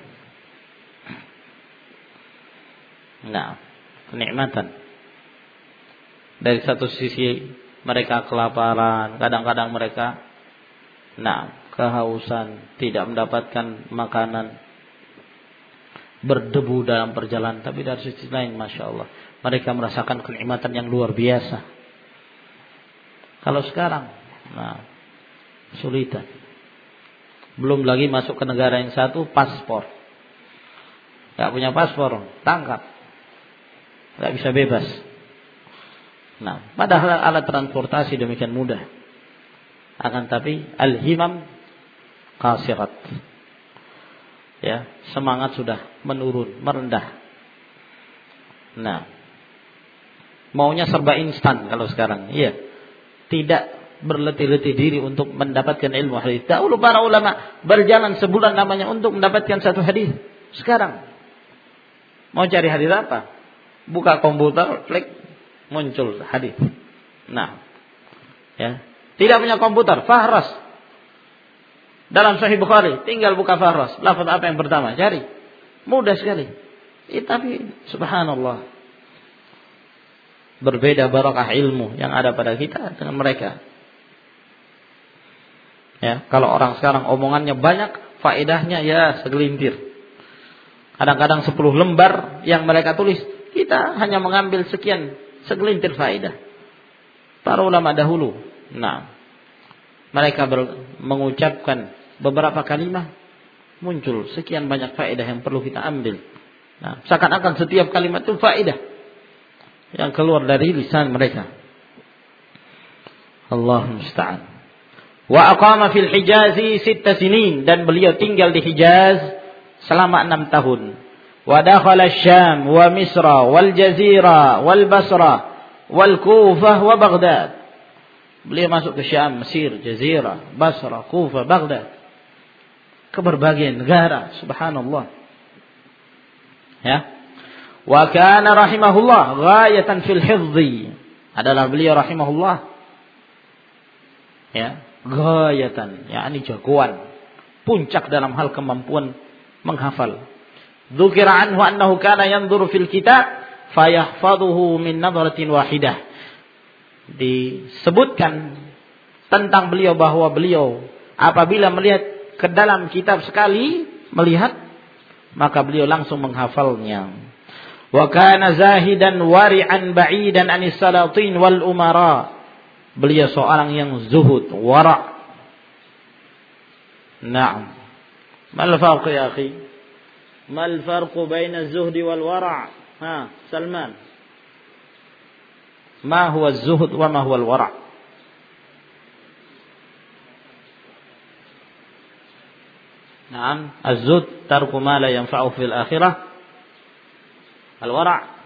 Nah, kenikmatan. Dari satu sisi mereka kelaparan, kadang-kadang mereka nah, kehausan, tidak mendapatkan makanan, berdebu dalam perjalanan. Tapi dari sisi lain, Masya Allah, mereka merasakan kenikmatan yang luar biasa. Kalau sekarang, nah, sulitan. Belum lagi masuk ke negara yang satu, paspor. Gak punya paspor, tangkap. Gak bisa bebas. Nah, padahal alat transportasi demikian mudah. Akan tapi al-himam qasirat. Ya, semangat sudah menurun, merendah. Nah, maunya serba instan kalau sekarang. Iya. Tidak berletih-letih diri untuk mendapatkan ilmu hadis. Dahulu para ulama berjalan sebulan namanya untuk mendapatkan satu hadis. Sekarang mau cari hadis apa? Buka komputer, klik, muncul hadis. Nah, ya, tidak punya komputer, fahras. Dalam Sahih Bukhari, tinggal buka fahras. Lafaz apa yang pertama? Cari. Mudah sekali. Eh, tapi subhanallah, berbeda barakah ilmu yang ada pada kita dengan mereka. Ya, kalau orang sekarang omongannya banyak, faedahnya ya segelintir. Kadang-kadang sepuluh lembar yang mereka tulis, kita hanya mengambil sekian, segelintir faedah. Para ulama dahulu, nah, mereka ber, mengucapkan beberapa kalimat, muncul sekian banyak faedah yang perlu kita ambil. Nah, seakan-akan setiap kalimat itu faedah yang keluar dari lisan mereka. Allah musta'an. Wa aqama fil Hijazi sitta sinin, dan beliau tinggal di Hijaz selama enam tahun. Wa dakhala Syam wa Misra wal Jazira wal Basra wal Kufah wa Baghdad. Beliau masuk ke Syam, Mesir, Jazirah, Basra, Kufah, Baghdad. Ke berbagai negara, subhanallah. Ya. Wa kana rahimahullah ghayatan fil hifdzi. Adalah beliau rahimahullah, ya, ghayatan, yakni jagoan, puncak dalam hal kemampuan menghafal. Dzukira anhu annahu kana yanzuru fil kitab fayahfazuhu min nadratin wahidah. Disebutkan tentang beliau bahwa beliau apabila melihat ke dalam kitab sekali melihat, maka beliau langsung menghafalnya. Wa kana zahidan wari'an ba'idan anis salatin wal umara. Beliau seorang yang zuhud, wara'. Naam. Mal farq ya akhi? Mal farq baina az-zuhdi wal wara'? Ha, Salman. Ma huwa az-zuhd wa ma huwa al-wara'? Naam, az-zuhd tarku ma la yanfa'u fil akhirah. Al-wara'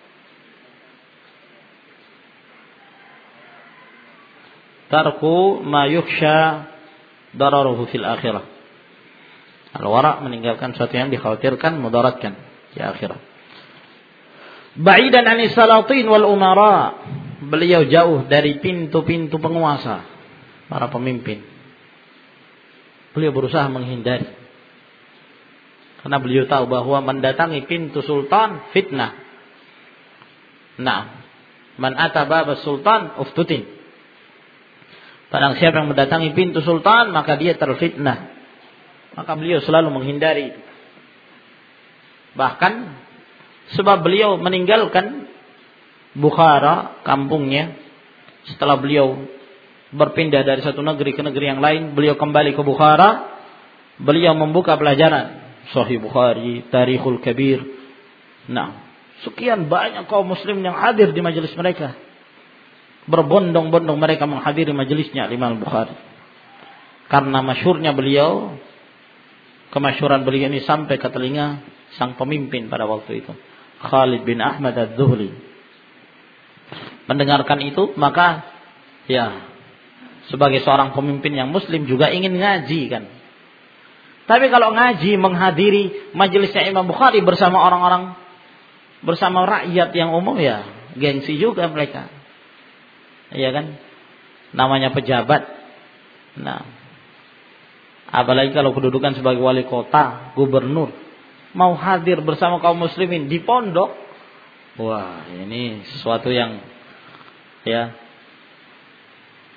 tarku ma yukhsha dararuhu fil akhirah. Al-wara' meninggalkan sesuatu yang dikhawatirkan mudaratkan di akhirat. Ba'idan anis salatin wal umara. Beliau jauh dari pintu-pintu penguasa, para pemimpin. Beliau berusaha menghindari, karena beliau tahu bahwa mendatangi pintu sultan fitnah. Nah, man ata bab sultan uftutin. Barang siapa yang mendatangi pintu sultan, maka dia terfitnah. Maka beliau selalu menghindari itu. Bahkan sebab beliau meninggalkan Bukhara, kampungnya, setelah beliau berpindah dari satu negeri ke negeri yang lain, beliau kembali ke Bukhara. Beliau membuka pelajaran Sahih Bukhari, Tarikhul Kabir. Nah, sekian banyak kaum muslim yang hadir di majelis mereka. Berbondong-bondong mereka menghadiri majelisnya Imam Bukhari. Karena masyhurnya beliau, kemasyhuran beliau ini sampai ke telinga sang pemimpin pada waktu itu, Khalid bin Ahmad Az-Zuhli. Mendengarkan itu, maka ya, sebagai seorang pemimpin yang muslim juga ingin ngaji kan. Tapi kalau ngaji menghadiri majelisnya Imam Bukhari bersama orang-orang, bersama rakyat yang umum, ya gengsi juga mereka. Iya kan? Namanya pejabat. Nah, apalagi kalau kedudukan sebagai wali kota, gubernur, mau hadir bersama kaum muslimin di pondok. Wah, ini sesuatu yang ya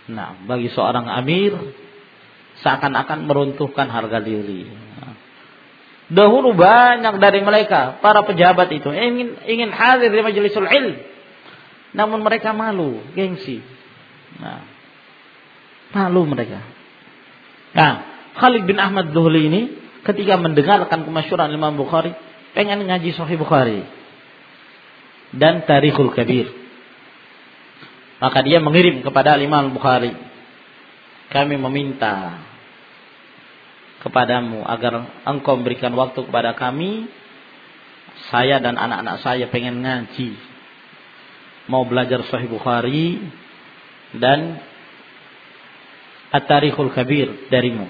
Nah, bagi seorang amir seakan-akan meruntuhkan harga diri. Dahulu banyak dari mereka, para pejabat itu ingin ingin hadir di majlisul ilm, namun mereka malu, gengsi. Nah, malu mereka. Nah, Khalid bin Ahmad Dhuhli ini ketika mendengarkan kemasyhuran Imam Bukhari, pengen ngaji Sahih Bukhari dan Tarikhul Kabir. Maka dia mengirim kepada Imam Bukhari, kami meminta kepadamu agar engkau memberikan waktu kepada kami. Saya dan anak-anak saya pengen ngaji, mau belajar Sahih Bukhari dan At-Tarikhul Kabir darimu.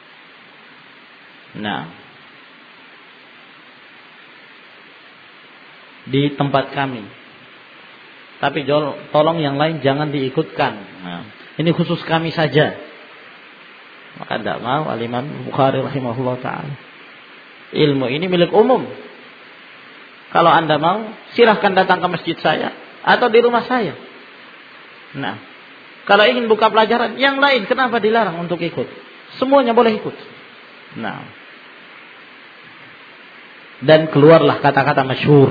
Nah, di tempat kami. Tapi tolong yang lain jangan diikutkan. Nah, ini khusus kami saja. Maka tidak mau Al-Imam Bukhari rahimahullah ta'ala. Ilmu ini milik umum. Kalau anda mau, silahkan datang ke masjid saya atau di rumah saya. Nah, kalau ingin buka pelajaran yang lain, kenapa dilarang untuk ikut? Semuanya boleh ikut. Nah, dan keluarlah kata-kata masyhur.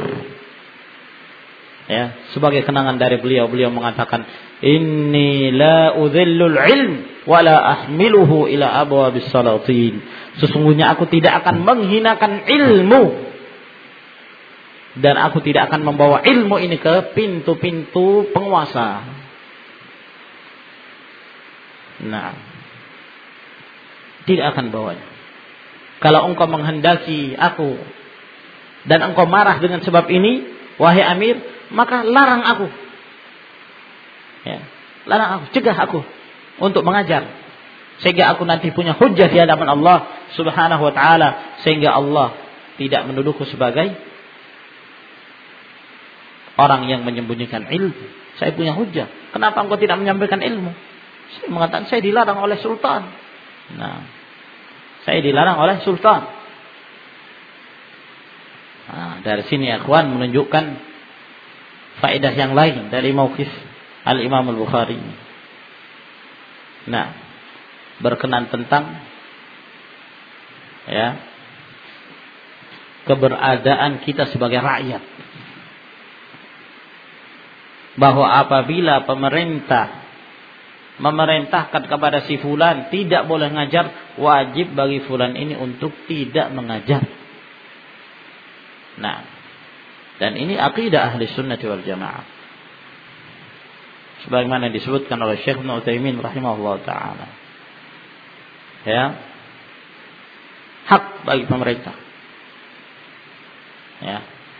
Ya, sebagai kenangan dari beliau, beliau mengatakan, inni la udhillul ilm wa la ahmiluhu ila abwabis salatin. Sesungguhnya aku tidak akan menghinakan ilmu dan aku tidak akan membawa ilmu ini ke pintu-pintu penguasa. Nah, tidak akan bawanya. Kalau engkau menghendaki aku dan engkau marah dengan sebab ini, wahai amir, maka larang aku. Ya, larang aku, cegah aku untuk mengajar, sehingga aku nanti punya hujjah di hadapan Allah Subhanahu wa taala, sehingga Allah tidak menuduhku sebagai orang yang menyembunyikan ilmu. Saya punya hujjah. Kenapa engkau tidak menyampaikan ilmu? Saya mengatakan saya dilarang oleh sultan. Nah, saya dilarang oleh sultan. Nah, dari sini akhwan menunjukkan faedah yang lain dari mauqif Al-Imam Al-Bukhari. Nah, berkenan tentang ya keberadaan kita sebagai rakyat. Bahwa apabila pemerintah memerintahkan kepada si fulan tidak boleh ngajar, wajib bagi fulan ini untuk tidak mengajar. Nah, dan ini akidah ahli sunnati wal jamaah, sebagaimana disebutkan oleh Syekh Ibnu Utsaimin rahimahullah ta'ala. Ya, hak bagi pemerintah. Ya,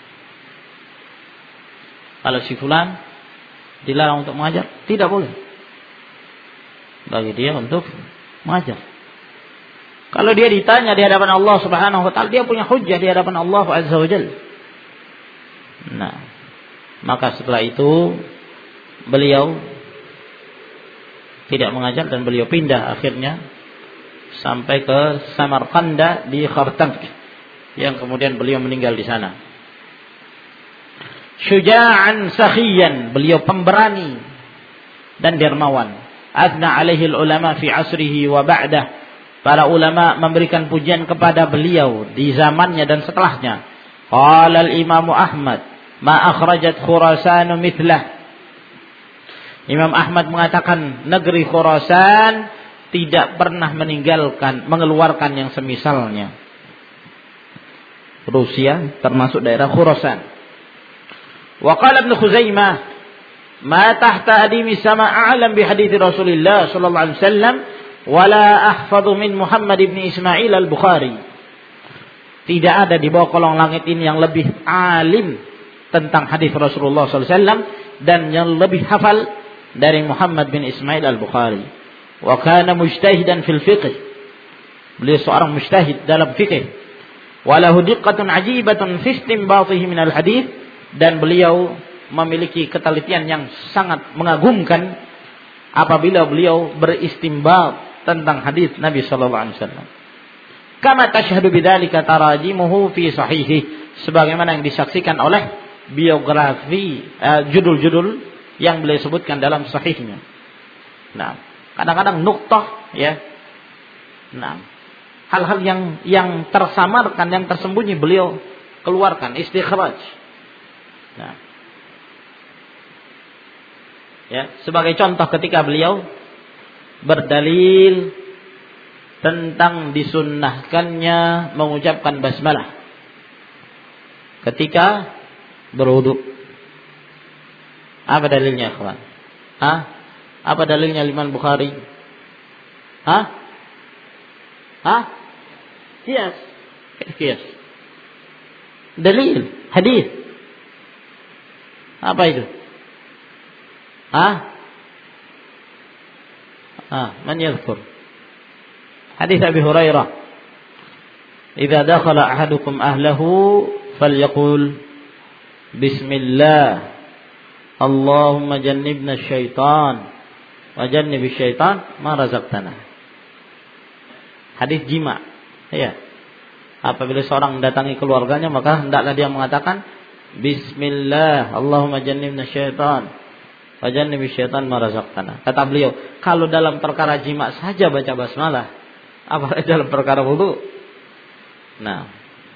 kalau si fulan dilarang untuk mengajar, tidak boleh bagi dia untuk mengajar. Kalau dia ditanya di hadapan Allah Subhanahu wa taala, dia punya hujjah di hadapan Allah Azza wa Jalla. Nah, maka setelah itu beliau tidak mengajar dan beliau pindah akhirnya sampai ke Samarkanda di Khartang, yang kemudian beliau meninggal di sana. Syuja'an sakhiyan, beliau pemberani dan dermawan. Adna alaihi ulama fi asrihi wa ba'dah. Para ulama memberikan pujian kepada beliau di zamannya dan setelahnya. Qala al-Imam Ahmad, ma akhrajat Khurasan mithlah. Imam Ahmad mengatakan negeri Khurasan tidak pernah meninggalkan, mengeluarkan yang semisalnya. Rusia termasuk daerah Khurasan. Wa qala Ibnu Khuzaimah, ma tahta adimi sama a'lam bi hadits Rasulullah sallallahu alaihi wasallam wala ahfadhu min Muhammad ibn Ismail al-Bukhari. Tidak ada di bawah kolong langit ini yang lebih alim tentang hadis Rasulullah sallallahu alaihi wasallam dan yang lebih hafal dari Muhammad bin Ismail al-Bukhari. Wa kana mujtahidan fil fiqh. Beliau seorang mujtahid dalam fikih. Wa lahu diqqatun ajibatun fi istinbatihi min al-hadits, dan beliau memiliki ketelitian yang sangat mengagumkan apabila beliau beristimbat tentang hadis Nabi sallallahu alaihi wasallam. Kama tashhadu bidzalika tarajimuhu fi sahihi, sebagaimana yang disaksikan oleh biografi uh, judul-judul yang beliau sebutkan dalam sahihnya. Nah, Kadang-kadang nuqtah, ya. Nah, hal-hal yang yang tersamarkan, yang tersembunyi beliau keluarkan, istikhraj. Nah. Ya, sebagai contoh ketika beliau berdalil tentang disunnahkannya mengucapkan basmalah ketika berwudu. Apa dalilnya, kawan? Hah? Apa dalilnya Imam Bukhari? Hah? Hah? Kias. Kias. Dalil, hadis. Apa itu? Hah? Ah, man yadhkur? Hadis Abi Hurairah. "Idza dakhala ahadukum ahlahu falyaqul bismillah. Allahumma jannibna syaitan wa jannibish syaitan ma razaqtana." Hadis jima. Ya. Apabila seorang mendatangi keluarganya, maka hendaklah dia mengatakan bismillah, Allahumma jannibna syaitan wa jannibish syaitan ma razaqtana. Kata beliau, kalau dalam perkara jima saja baca basmalah, apalagi dalam perkara wudu? Nah,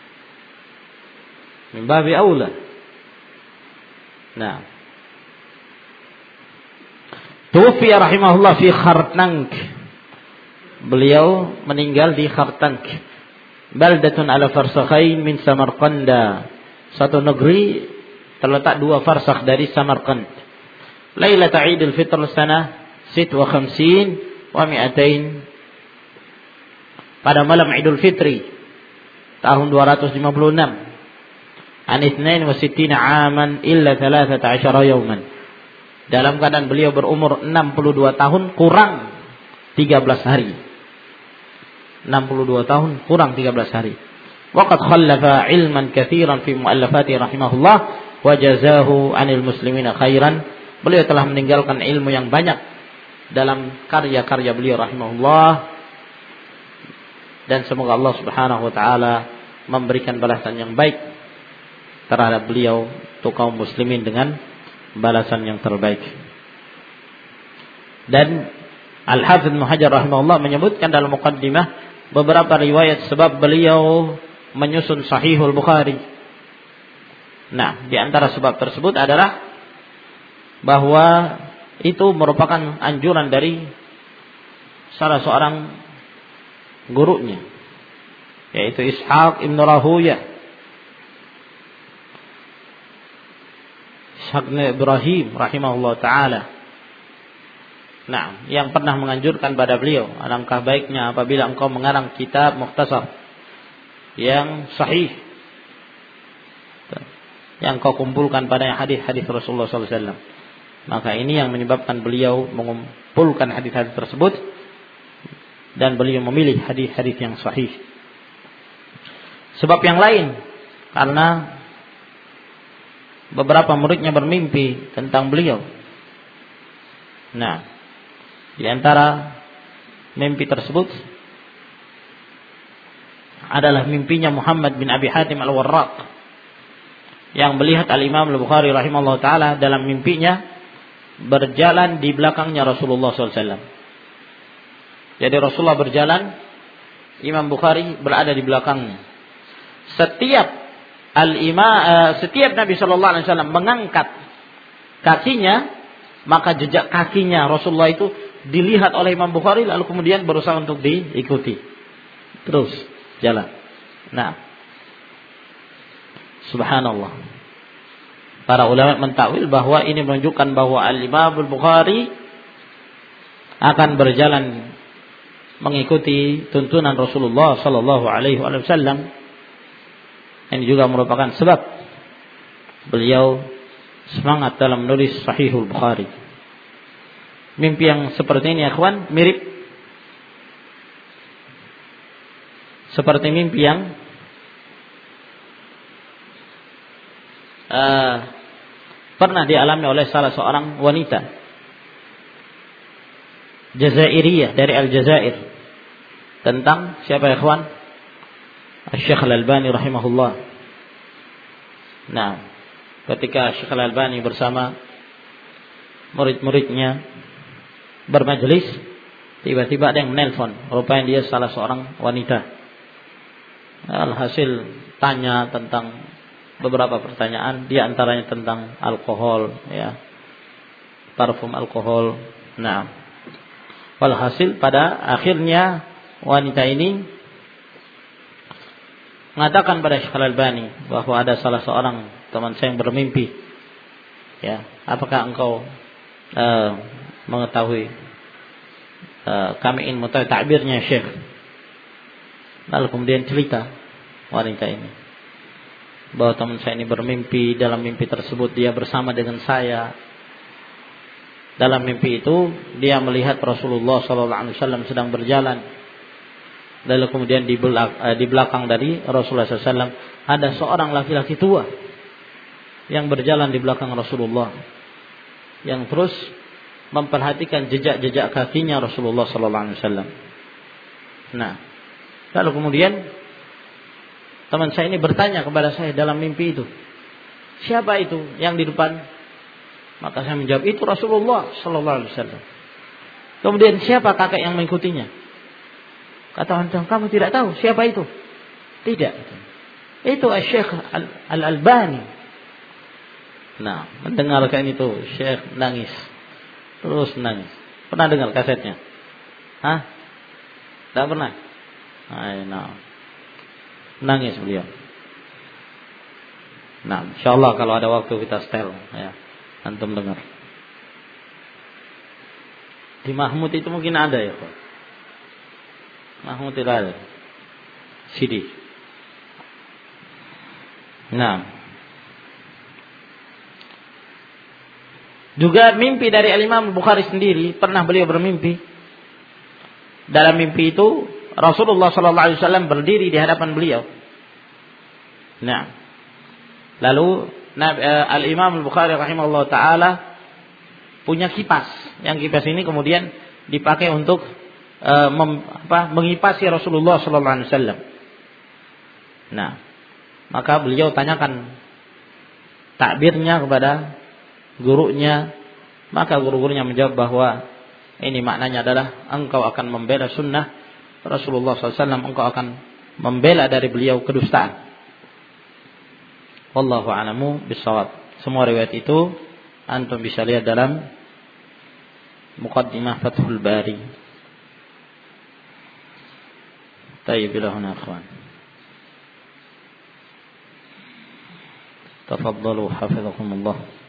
min babi aula. Nah, tufiya rahimahullah fi Khartank. Beliau meninggal di Khartank, baldatun ala farsakhain min Samarqanda, satu negeri terletak dua farsakh dari Samarqand. Lailata Idul Fitr sanah sit wa khamsin wa mi'atain, pada malam Idul Fitri tahun dua ratus lima puluh enam, an itsnain wa sittina aman illa thalathata asyara yawman, dalam keadaan beliau berumur enam puluh dua tahun kurang tiga belas hari. enam puluh dua tahun kurang tiga belas hari. Waqad khallafa ilman katsiran fi muallafati rahimahullah wa jazahu 'anil muslimina khairan. Beliau telah meninggalkan ilmu yang banyak dalam karya-karya beliau rahimahullah, dan semoga Allah Subhanahu wa taala memberikan balasan yang baik terhadap beliau untuk kaum muslimin dengan balasan yang terbaik. Dan Al-Hafidz Ibnu Hajar rahimahullah menyebutkan dalam muqaddimah beberapa riwayat sebab beliau menyusun Sahihul Bukhari. Nah, di antara sebab tersebut adalah bahwa itu merupakan anjuran dari salah seorang gurunya, yaitu Ishaq Ibn Rahuyah, Ishaq bin Ibrahim rahimahullah ta'ala. Nah, yang pernah menganjurkan pada beliau, alangkah baiknya apabila engkau mengarang kitab mukhtasar yang sahih, yang kau kumpulkan pada hadis-hadis Rasulullah sallallahu alaihi wasallam. Maka ini yang menyebabkan beliau mengumpulkan hadis-hadis tersebut, dan beliau memilih hadis-hadis yang sahih. Sebab yang lain, karena beberapa muridnya bermimpi tentang beliau. Nah, di antara mimpi tersebut adalah mimpinya Muhammad bin Abi Hatim Al-Warraq, yang melihat Al-Imam Al-Bukhari rahimahullah ta'ala dalam mimpinya berjalan di belakangnya Rasulullah sallallahu alaihi wasallam. Jadi Rasulullah berjalan, Imam Bukhari berada di belakangnya. Setiap al-imam, uh, setiap Nabi sallallahu alaihi wasallam mengangkat kakinya, maka jejak kakinya Rasulullah itu dilihat oleh Imam Bukhari, lalu kemudian berusaha untuk diikuti. Terus jalan. Nah, subhanallah. Para ulama mentakwil bahwa ini menunjukkan bahwa Al-Imam Al-Bukhari akan berjalan mengikuti tuntunan Rasulullah sallallahu alaihi wasallam. Ini juga merupakan sebab beliau semangat dalam menulis Sahihul Bukhari. Mimpi yang seperti ini, ya kawan, mirip seperti mimpi yang uh, pernah dialami oleh salah seorang wanita Jazairiyah dari Aljazair, tentang siapa, ya kawan? Syekh Al-Albani rahimahullah. Nah, ketika Syekh Al-Albani bersama murid-muridnya bermajlis, Tiba-tiba ada yang menelpon, rupanya dia salah seorang wanita. Alhasil tanya tentang beberapa pertanyaan, di antaranya tentang alkohol, ya, parfum alkohol. Nah, walhasil pada akhirnya wanita ini mengatakan pada Syekh Al-Albani bahwa ada salah seorang teman saya yang bermimpi. Ya, apakah engkau uh, mengetahui? Uh, kami ingin mengetahui takbirnya Syekh. Lalu kemudian cerita wanita ini bahwa teman saya ini bermimpi, dalam mimpi tersebut dia bersama dengan saya. Dalam mimpi itu dia melihat Rasulullah sallallahu alaihi wasallam sedang berjalan. Lalu kemudian di belakang, di belakang dari Rasulullah sallallahu alaihi wasallam ada seorang laki-laki tua yang berjalan di belakang Rasulullah, yang terus memperhatikan jejak-jejak kakinya Rasulullah sallallahu alaihi wasallam. Nah, lalu kemudian teman saya ini bertanya kepada saya dalam mimpi itu, siapa itu yang di depan? Maka saya menjawab, itu Rasulullah sallallahu alaihi wasallam. Kemudian siapa kakek yang mengikutinya? Kata wanita, kamu tidak tahu siapa itu? Tidak. Itu Syekh Al-Albani. Nah, mendengarkan itu Syekh nangis. Terus nangis. Pernah dengar kasetnya? Hah? Tidak pernah? Nah, nangis beliau. Nah, insyaallah kalau ada waktu kita setel, ya, antum dengar. Di Mahmud itu mungkin ada ya, Pak. Mahmud tidak ada C D. Nah, juga mimpi dari Al-Imam Bukhari sendiri, pernah beliau bermimpi. Dalam mimpi itu Rasulullah sallallahu alaihi wasallam berdiri di hadapan beliau. Nah, lalu Al-Imam Al-Bukhari rahimahullah taala punya kipas. Yang kipas ini kemudian dipakai untuk uh, mem, apa, mengipasi Rasulullah sallallahu alaihi wasallam. Nah, maka beliau tanyakan takbirnya kepada gurunya, maka guru-gurunya menjawab bahwa ini maknanya adalah engkau akan membela sunnah Rasulullah sallallahu alaihi wasallam, engkau akan membela dari beliau kedustaan. Wallahu a'lamu bissawab. Semua riwayat itu antum bisa lihat dalam Muqaddimah Fathul Bari. Tayyib lahuna akhwan. Tafaddalu hafizakumullah.